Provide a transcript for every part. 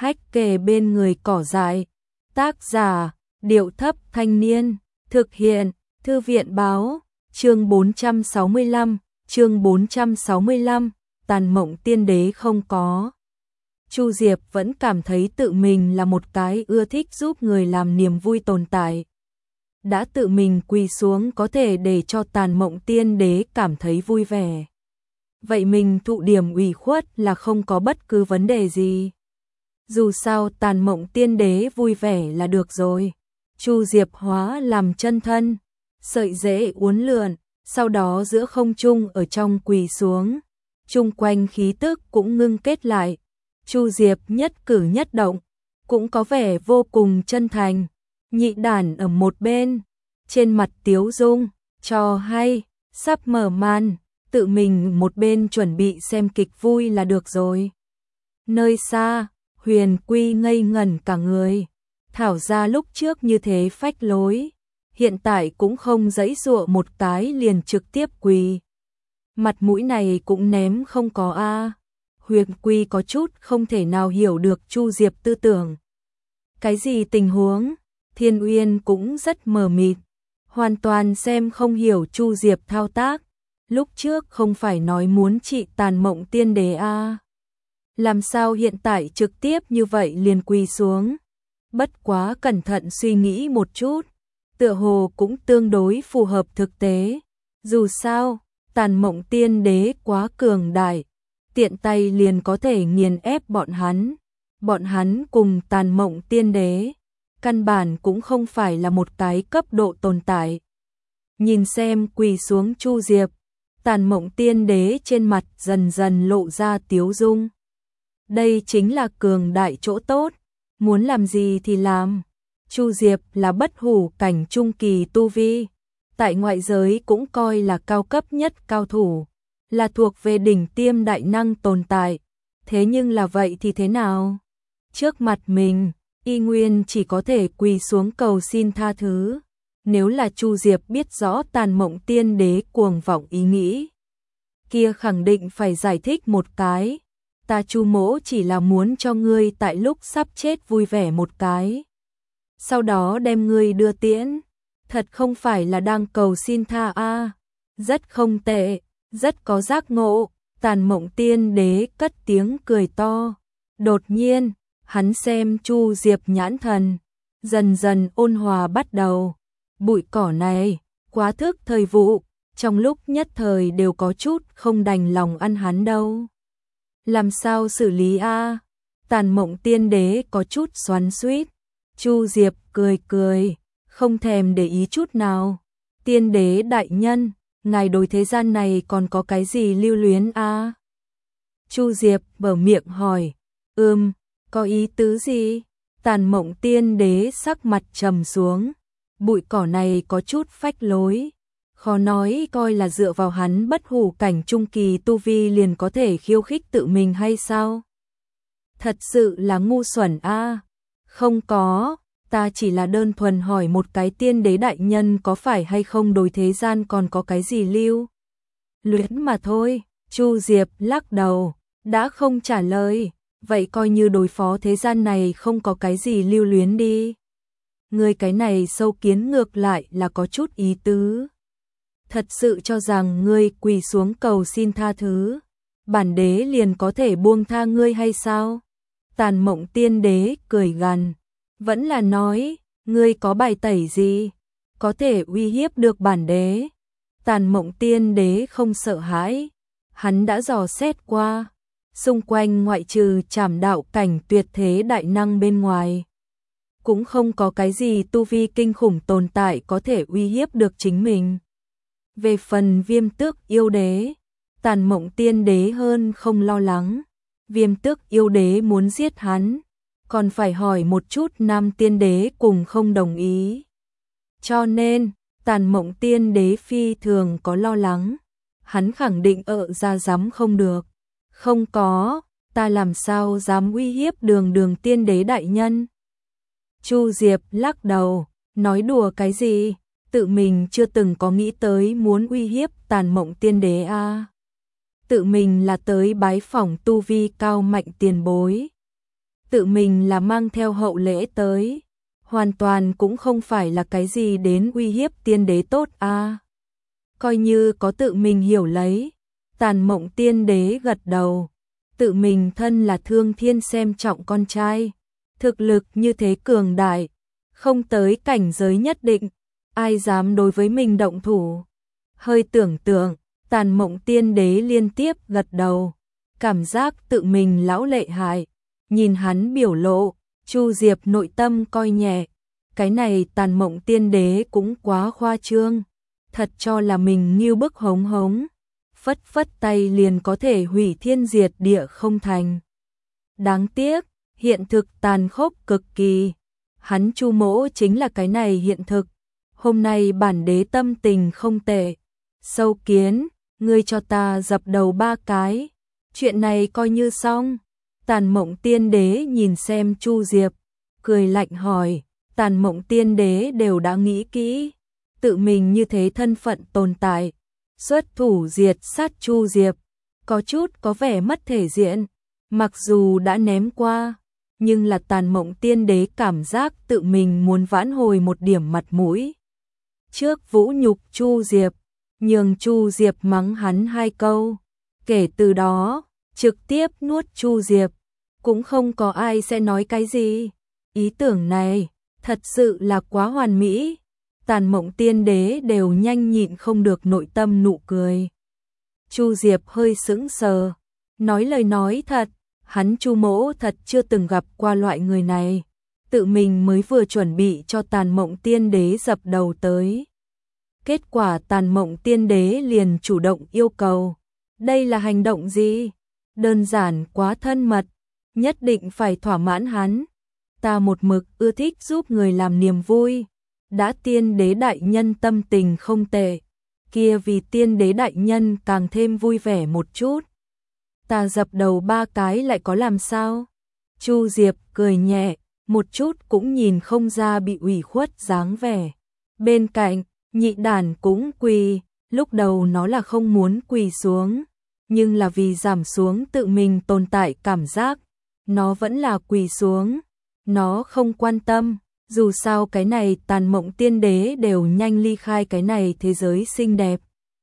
hách kề bên người cỏ dại. Tác giả, Điệu Thấp Thanh Niên. Thực hiện, Thư viện Báo. Chương 465, Tàn Mộng Tiên Đế không có. Chu Diệp vẫn cảm thấy tự mình là một cái ưa thích giúp người làm niềm vui tồn tại. Đã tự mình quỳ xuống có thể để cho Tàn Mộng Tiên Đế cảm thấy vui vẻ. Vậy mình thụ điểm ủy khuất là không có bất cứ vấn đề gì. Dù sao Tàn Mộng Tiên Đế vui vẻ là được rồi. Chu Diệp hóa làm chân thân, sợi rễ uốn lượn, sau đó giữa không trung ở trong quỳ xuống. Chung quanh khí tức cũng ngưng kết lại. Chu Diệp nhất cử nhất động, cũng có vẻ vô cùng chân thành. Nhị đản ở một bên, trên mặt tiếu dung, trò hay, sắp mở màn, tự mình một bên chuẩn bị xem kịch vui là được rồi. Nơi xa, Huyền Quy ngây ngẩn cả người. Thảo ra lúc trước như thế phách lối, hiện tại cũng không giãy giụa một cái liền trực tiếp quỳ. Mặt mũi này cũng ném không có a. Huyền Quy có chút không thể nào hiểu được Chu Diệp tư tưởng. Cái gì tình huống? Thiên Uyên cũng rất mờ mịt, hoàn toàn xem không hiểu Chu Diệp thao tác. Lúc trước không phải nói muốn trị Tàn Mộng Tiên Đế a? Làm sao hiện tại trực tiếp như vậy liền quỳ xuống? Bất quá cẩn thận suy nghĩ một chút, tựa hồ cũng tương đối phù hợp thực tế. Dù sao, Tàn Mộng Tiên Đế quá cường đại, tiện tay liền có thể nghiền ép bọn hắn. Bọn hắn cùng Tàn Mộng Tiên Đế, căn bản cũng không phải là một cái cấp độ tồn tại. Nhìn xem quỳ xuống Chu Diệp, Tàn Mộng Tiên Đế trên mặt dần dần lộ ra tiếu dung. Đây chính là cường đại chỗ tốt, muốn làm gì thì làm. Chu Diệp là bất hủ cảnh trung kỳ tu vi, tại ngoại giới cũng coi là cao cấp nhất cao thủ, là thuộc về đỉnh tiêm đại năng tồn tại. Thế nhưng là vậy thì thế nào? Trước mặt mình, y nguyên chỉ có thể quỳ xuống cầu xin tha thứ. Nếu là Chu Diệp biết rõ Tàn Mộng Tiên Đế cuồng vọng ý nghĩ, kia khẳng định phải giải thích một cái. Ta Chu mỗ chỉ là muốn cho ngươi tại lúc sắp chết vui vẻ một cái, sau đó đem ngươi đưa tiễn. Thật không phải là đang cầu xin tha a. Rất không tệ, rất có giác ngộ. Tàn Mộng Tiên Đế cất tiếng cười to. Đột nhiên, hắn xem Chu Diệp nhãn thần dần dần ôn hòa bắt đầu. Bụi cỏ này quá thức thời vụ, trong lúc nhất thời đều có chút không đành lòng ăn hắn đâu. Làm sao xử lý a? Tàn Mộng Tiên Đế có chút xoắn xuýt. Chu Diệp cười cười, không thèm để ý chút nào. Tiên Đế đại nhân, ngài đối thế gian này còn có cái gì lưu luyến a? Chu Diệp mở miệng hỏi. Có ý tứ gì? Tàn Mộng Tiên Đế sắc mặt trầm xuống. Bụi cỏ này có chút phách lối, khó nói coi là dựa vào hắn bất hủ cảnh trung kỳ tu vi liền có thể khiêu khích tự mình hay sao? Thật sự là ngu xuẩn a. Không có, ta chỉ là đơn thuần hỏi một cái Tiên Đế đại nhân có phải hay không đối thế gian còn có cái gì lưu luyến mà thôi. Chu Diệp lắc đầu, đã không trả lời, vậy coi như đối phó thế gian này không có cái gì lưu luyến đi. Ngươi cái này sâu kiến ngược lại là có chút ý tứ. Thật sự cho rằng ngươi quỳ xuống cầu xin tha thứ, bản đế liền có thể buông tha ngươi hay sao? Tàn Mộng Tiên Đế cười gằn, vẫn là nói, ngươi có bài tẩy gì, có thể uy hiếp được bản đế? Tàn Mộng Tiên Đế không sợ hãi, hắn đã dò xét qua, xung quanh ngoại trừ Trảm Đạo cảnh tuyệt thế đại năng bên ngoài, cũng không có cái gì tu vi kinh khủng tồn tại có thể uy hiếp được chính mình. Về phần Viêm Tước Yêu Đế, Tàn Mộng Tiên Đế hơn không lo lắng. Viêm Tước Yêu Đế muốn giết hắn, còn phải hỏi một chút Nam Tiên Đế cùng không đồng ý. Cho nên, Tàn Mộng Tiên Đế phi thường có lo lắng. Hắn khẳng định ra dám không được. Không có, ta làm sao dám uy hiếp Đường Tiên Đế đại nhân? Chu Diệp lắc đầu, nói đùa cái gì? Tự mình chưa từng có nghĩ tới muốn uy hiếp Tàn Mộng Tiên Đế a. Tự mình là tới bái phỏng tu vi cao mạnh tiền bối. tự mình là mang theo hậu lễ tới, hoàn toàn cũng không phải là cái gì đến uy hiếp tiên đế tốt a. Coi như có tự mình hiểu lấy, Tàn Mộng Tiên Đế gật đầu, tự mình thân là Thương Thiên xem trọng con trai, thực lực như thế cường đại, không tới cảnh giới nhất định, ai dám đối với mình động thủ. Hơi tưởng tượng, Tàn Mộng Tiên Đế liên tiếp gật đầu, cảm giác tự mình lão lệ hại, nhìn hắn biểu lộ, Chu Diệp nội tâm coi nhẹ, cái này Tàn Mộng Tiên Đế cũng quá khoa trương, thật cho là mình nghiêu bức hống hống, phất phất tay liền có thể hủy thiên diệt địa không thành. Đáng tiếc, hiện thực tàn khốc cực kỳ, hắn Chu mỗ chính là cái này hiện thực, hôm nay bản đế tâm tình không tệ, Sâu Kiến, ngươi cho ta dập đầu 3 cái, chuyện này coi như xong. Tàn Mộng Tiên Đế nhìn xem Chu Diệp, cười lạnh hỏi, Tàn Mộng Tiên Đế đều đã nghĩ kỹ, tự mình như thế thân phận tồn tại, xuất thủ diệt sát Chu Diệp, có chút có vẻ mất thể diện, mặc dù đã ném qua, nhưng là Tàn Mộng Tiên Đế cảm giác tự mình muốn vãn hồi một điểm mặt mũi. Trước vũ nhục Chu Diệp, nhường Chu Diệp mắng hắn 2 câu, kể từ đó, trực tiếp nuốt Chu Diệp, cũng không có ai sẽ nói cái gì. Ý tưởng này, thật sự là quá hoàn mỹ, Tàn Mộng Tiên Đế đều nhanh nhịn không được nội tâm nụ cười. Chu Diệp hơi sững sờ, nói lời nói thật, hắn Chu mỗ thật chưa từng gặp qua loại người này, tự mình mới vừa chuẩn bị cho Tàn Mộng Tiên Đế dập đầu tới. Kết quả Tàn Mộng Tiên Đế liền chủ động yêu cầu, đây là hành động gì? Đơn giản quá thân mật, nhất định phải thỏa mãn hắn. Ta một mực ưa thích giúp người làm niềm vui, đã Tiên Đế đại nhân tâm tình không tệ, kia vì Tiên Đế đại nhân càng thêm vui vẻ một chút. Ta dập đầu 3 cái lại có làm sao? Chu Diệp cười nhẹ, một chút cũng nhìn không ra bị ủy khuất dáng vẻ. Bên cạnh, Nhị Đản cũng quỳ, lúc đầu nó là không muốn quỳ xuống, nhưng là vì giảm xuống tự mình tồn tại cảm giác, nó vẫn là quỳ xuống. Nó không quan tâm, dù sao cái này Tàn Mộng Tiên Đế đều nhanh ly khai cái này thế giới xinh đẹp.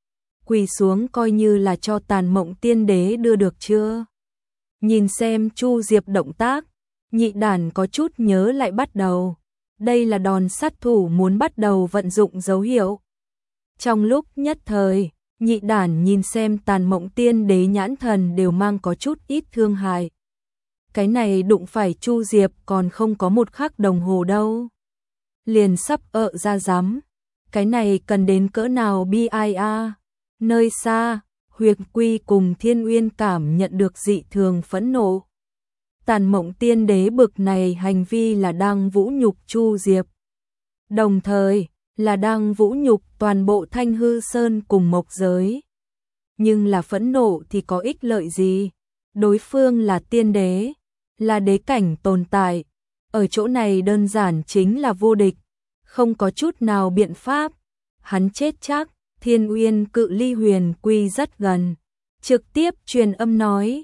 Quỳ xuống coi như là cho Tàn Mộng Tiên Đế đưa được chưa? Nhìn xem Chu Diệp động tác, Nhị Đản có chút nhớ lại bắt đầu. Đây là đòn sát thủ muốn bắt đầu vận dụng dấu hiệu. Trong lúc nhất thời, Nhị Đản nhìn xem Tàn Mộng Tiên Đế nhãn thần đều mang có chút ít thương hại. Cái này đụng phải Chu Diệp còn không có 1 khắc đồng hồ đâu. Liền sắp ra rắm. Cái này cần đến cỡ nào bi ai a. Nơi xa, Huyền Quy cùng Thiên Uyên cảm nhận được dị thường phẫn nộ. Tàn Mộng Tiên Đế bực này hành vi là đang vũ nhục Chu Diệp. Đồng thời, là đang vũ nhục toàn bộ Thanh Hư Sơn cùng Mộc Giới. Nhưng là phẫn nộ thì có ích lợi gì? Đối phương là tiên đế, là đế cảnh tồn tại. Ở chỗ này đơn giản chính là vô địch, không có chút nào biện pháp. Hắn chết chắc, Thiên Uyên cự ly Huyền Quy rất gần. Trực tiếp truyền âm nói,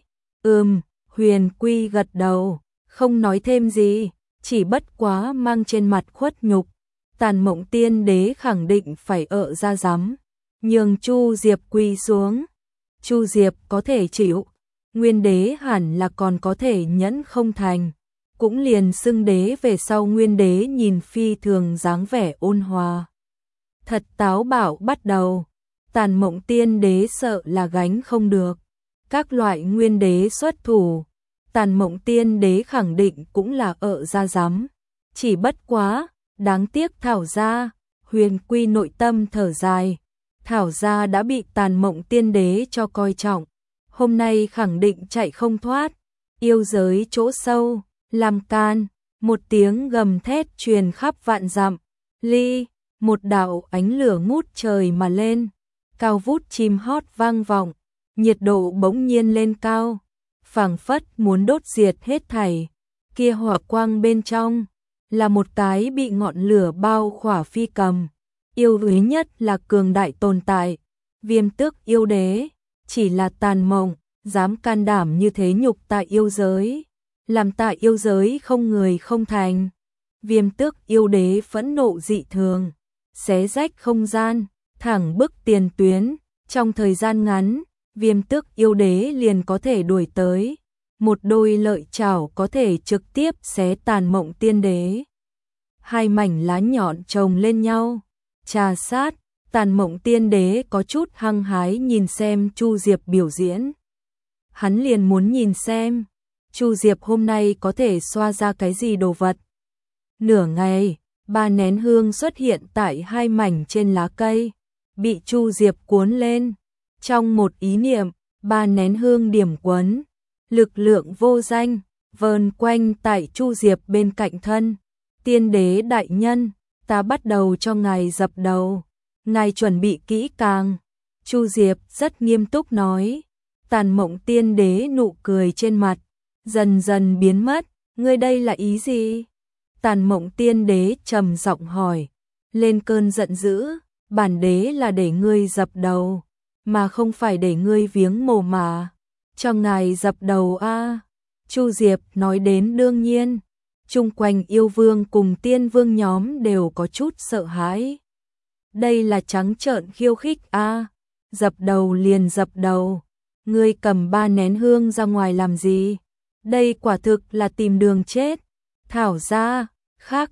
Huyền Quy gật đầu, không nói thêm gì, chỉ bất quá mang trên mặt khuất nhục. Tàn Mộng Tiên Đế khẳng định phải ra rắm, nhường Chu Diệp quỳ xuống. Chu Diệp có thể chịu, Nguyên Đế hẳn là còn có thể nhẫn không thành, cũng liền xưng đế về sau Nguyên Đế nhìn phi thường dáng vẻ ôn hòa. Thật táo bạo bắt đầu, Tàn Mộng Tiên Đế sợ là gánh không được. Các loại Nguyên Đế xuất thủ, Tàn Mộng Tiên Đế khẳng định cũng là ra rắm. Chỉ bất quá, đáng tiếc Thảo gia, Huyền Quy nội tâm thở dài. Thảo gia đã bị Tàn Mộng Tiên Đế cho coi trọng, hôm nay khẳng định chạy không thoát. Yêu giới chỗ sâu, làm can, một tiếng gầm thét truyền khắp vạn dặm. Ly, một đạo ánh lửa ngút trời mà lên, cao vút chim hót vang vọng, nhiệt độ bỗng nhiên lên cao, phảng phất muốn đốt diệt hết thảy. Kia hỏa quang bên trong là một cái bị ngọn lửa bao khỏa phi cầm, yêu quý nhất là cường đại tồn tại, Viêm Tước yêu đế, chỉ là Tàn Mộng dám can đảm như thế nhục tại yêu giới, làm tại yêu giới không người không thành. Viêm Tước yêu đế phẫn nộ dị thường, xé rách không gian, thẳng bức tiền tuyến, trong thời gian ngắn, Viêm Tước yêu đế liền có thể đuổi tới, một đôi lợi chảo có thể trực tiếp xé Tàn Mộng Tiên Đế. Hai mảnh lá nhọn chồng lên nhau, trà sát, Tàn Mộng Tiên Đế có chút hăng hái nhìn xem Chu Diệp biểu diễn. Hắn liền muốn nhìn xem, Chu Diệp hôm nay có thể xoa ra cái gì đồ vật. Nửa ngày, 3 nén hương xuất hiện tại 2 mảnh trên lá cây, bị Chu Diệp cuốn lên. Trong một ý niệm, 3 nén hương điểm quấn, lực lượng vô danh, vờn quanh tại Chu Diệp bên cạnh thân. Tiên đế đại nhân, ta bắt đầu cho ngài dập đầu, ngài chuẩn bị kỹ càng. Chu Diệp rất nghiêm túc nói. Tàn Mộng Tiên Đế nụ cười trên mặt dần dần biến mất, ngươi đây là ý gì? Tàn Mộng Tiên Đế trầm giọng hỏi, lên cơn giận dữ, bản đế là để ngươi dập đầu, mà không phải để ngươi viếng mồ mà. Cho ngài dập đầu a. Chu Diệp nói đến đương nhiên, chung quanh yêu vương cùng tiên vương nhóm đều có chút sợ hãi. Đây là trắng trợn khiêu khích a, dập đầu liền dập đầu. Ngươi cầm 3 nén hương ra ngoài làm gì? Đây quả thực là tìm đường chết. Thảo gia, khác,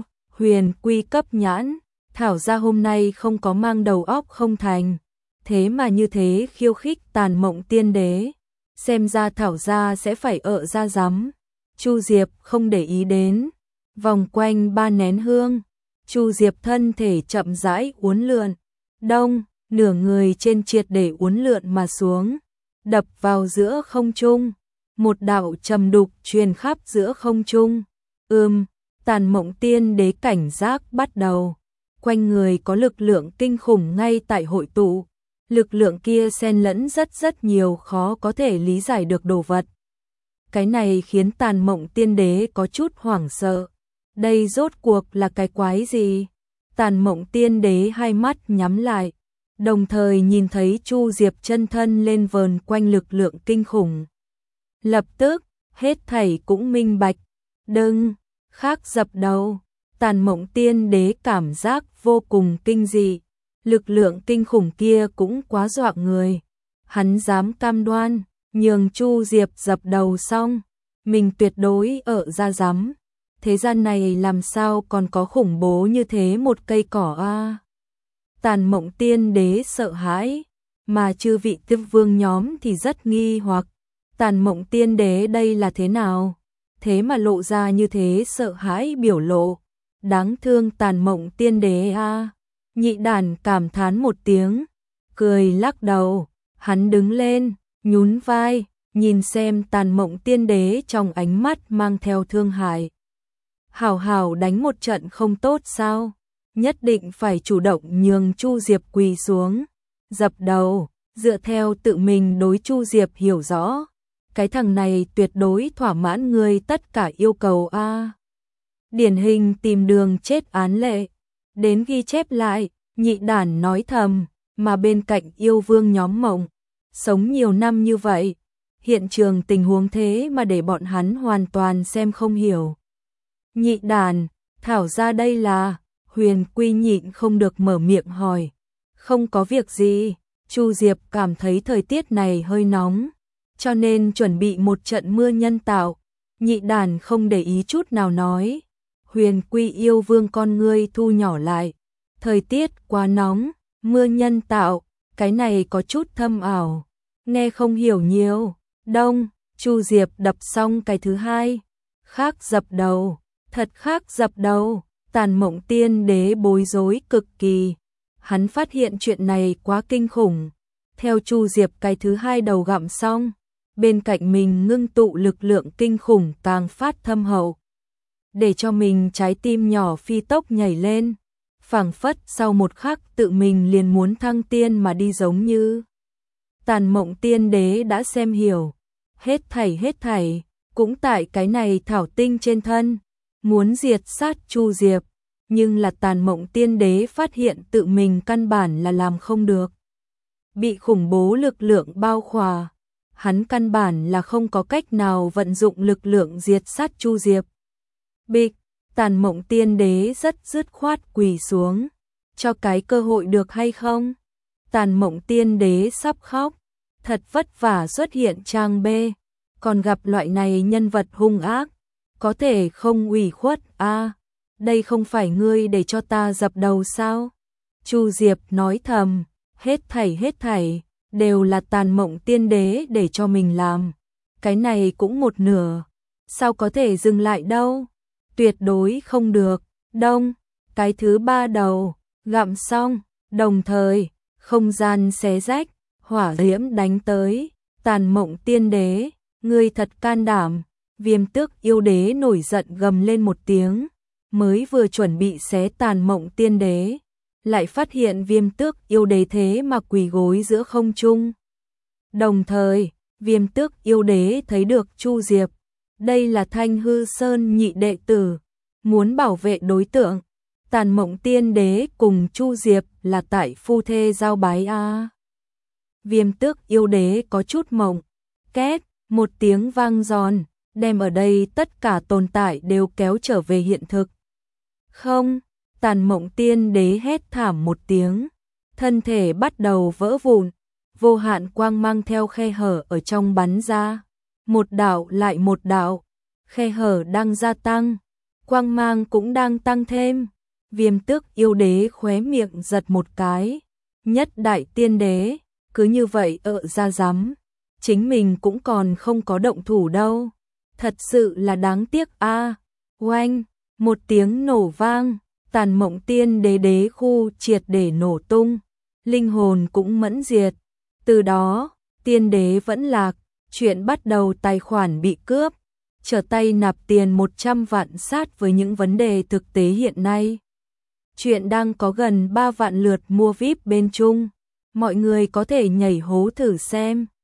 Huyền Quy cấp nhãn, Thảo gia hôm nay không có mang đầu óc không thành. Thế mà như thế khiêu khích Tàn Mộng Tiên Đế. Xem ra Thảo gia sẽ phải ợ ra rắm. Chu Diệp không để ý đến. Vòng quanh 3 nén hương, Chu Diệp thân thể chậm rãi uốn lượn. Đông, nửa người trên triệt để uốn lượn mà xuống, đập vào giữa không trung, một đạo trầm đục truyền khắp giữa không trung. Tàn Mộng Tiên Đế cảnh giác bắt đầu, quanh người có lực lượng kinh khủng ngay tại hội tụ, lực lượng kia xen lẫn rất nhiều khó có thể lý giải được đồ vật. Cái này khiến Tàn Mộng Tiên Đế có chút hoảng sợ, đây rốt cuộc là cái quái gì? Tàn Mộng Tiên Đế hai mắt nhắm lại, đồng thời nhìn thấy Chu Diệp chân thân lên vờn quanh lực lượng kinh khủng. Lập tức, hết thảy cũng minh bạch. Đừng, khác dập đầu. Tàn Mộng Tiên Đế cảm giác vô cùng kinh dị. Lực lượng kinh khủng kia cũng quá dọa người. Hắn dám cam đoan, nhường Chu Diệp dập đầu xong, mình tuyệt đối ở ra dám. Thế gian này làm sao còn có khủng bố như thế một cây cỏ a? Tàn Mộng Tiên Đế sợ hãi, mà chư vị tiếp vương nhóm thì rất nghi hoặc. Tàn Mộng Tiên Đế đây là thế nào? Thế mà lộ ra như thế sợ hãi biểu lộ. Đáng thương Tàn Mộng Tiên Đế a. Nhị Đản cảm thán một tiếng, cười lắc đầu, hắn đứng lên, nhún vai, nhìn xem Tàn Mộng Tiên Đế trong ánh mắt mang theo thương hại. Hảo hảo đánh một trận không tốt sao? Nhất định phải chủ động nhường Chu Diệp quỳ xuống, dập đầu, dựa theo tự mình đối Chu Diệp hiểu rõ. Cái thằng này tuyệt đối thỏa mãn người tất cả yêu cầu a. Điển hình tìm đường chết án lệ. Đến ghi chép lại, Nhị Đản nói thầm, mà bên cạnh yêu vương nhóm Mộng, sống nhiều năm như vậy, hiện trường tình huống thế mà để bọn hắn hoàn toàn xem không hiểu. Nhị Đản, Thảo ra đây là, Huyền Quy nhịn không được mở miệng hỏi. Không có việc gì, Chu Diệp cảm thấy thời tiết này hơi nóng, cho nên chuẩn bị một trận mưa nhân tạo. Nhị Đản không để ý chút nào nói. Huyền Quy yêu vương con ngươi thu nhỏ lại. Thời tiết quá nóng, mưa nhân tạo, cái này có chút thâm ảo. Nghe không hiểu nhiều. Đông, Chu Diệp đập xong cái thứ hai. Khác dập đầu, thật khác dập đầu. Tàn Mộng Tiên Đế bối rối cực kỳ. Hắn phát hiện chuyện này quá kinh khủng. Theo Chu Diệp cái thứ hai đầu gặm xong, bên cạnh mình ngưng tụ lực lượng kinh khủng càng phát thâm hậu, để cho mình trái tim nhỏ phi tốc nhảy lên, phảng phất sau một khắc tự mình liền muốn thăng tiên mà đi giống như. Tàn Mộng Tiên Đế đã xem hiểu, hết thảy, cũng tại cái này thảo tinh trên thân, muốn diệt sát Chu Diệp, nhưng là Tàn Mộng Tiên Đế phát hiện tự mình căn bản là làm không được. Bị khủng bố lực lượng bao khỏa, hắn căn bản là không có cách nào vận dụng lực lượng diệt sát Chu Diệp. Bịch, Tàn Mộng Tiên Đế rất dứt khoát quỳ xuống, cho cái cơ hội được hay không? Tàn Mộng Tiên Đế sắp khóc, thật vất vả xuất hiện trang B, còn gặp loại này nhân vật hung ác, có thể không ủy khuất a? Đây không phải ngươi để cho ta dập đầu sao? Chu Diệp nói thầm, hết thảy đều là Tàn Mộng Tiên Đế để cho mình làm, cái này cũng một nửa, sao có thể dừng lại đâu? Tuyệt đối không được. Đông, cái thứ ba đầu gặm xong, đồng thời không gian xé rách, hỏa diễm đánh tới. Tàn Mộng Tiên Đế, ngươi thật can đảm. Viêm Tước Yêu Đế nổi giận gầm lên một tiếng, mới vừa chuẩn bị xé Tàn Mộng Tiên Đế, lại phát hiện Viêm Tước Yêu Đế thế mà quỳ gối giữa không trung. Đồng thời, Viêm Tước Yêu Đế thấy được Chu Diệp, đây là Thanh Hư Sơn nhị đệ tử, muốn bảo vệ đối tượng. Tàn Mộng Tiên Đế cùng Chu Diệp là tại phu thê giao bái a. Viêm Tước Yêu Đế có chút mộng, két, một tiếng vang giòn, đem ở đây tất cả tồn tại đều kéo trở về hiện thực. Không, Tàn Mộng Tiên Đế hét thảm một tiếng, thân thể bắt đầu vỡ vụn, vô hạn quang mang theo khe hở ở trong bắn ra, một đạo lại một đạo, khe hở đang gia tăng, quang mang cũng đang tăng thêm. Viêm Tước Yêu Đế khóe miệng giật một cái, nhất đại tiên đế, cứ như vậy ra dám, chính mình cũng còn không có động thủ đâu, thật sự là đáng tiếc a. Oanh, một tiếng nổ vang, Tàn Mộng Tiên Đế đế khu triệt để nổ tung, linh hồn cũng mẫn diệt. Từ đó, tiên đế vẫn lạc, chuyện bắt đầu tài khoản bị cướp, trở tay nạp tiền 100 vạn sát với những vấn đề thực tế hiện nay. Chuyện đang có gần 3 vạn lượt mua VIP bên Trung, mọi người có thể nhảy hố thử xem.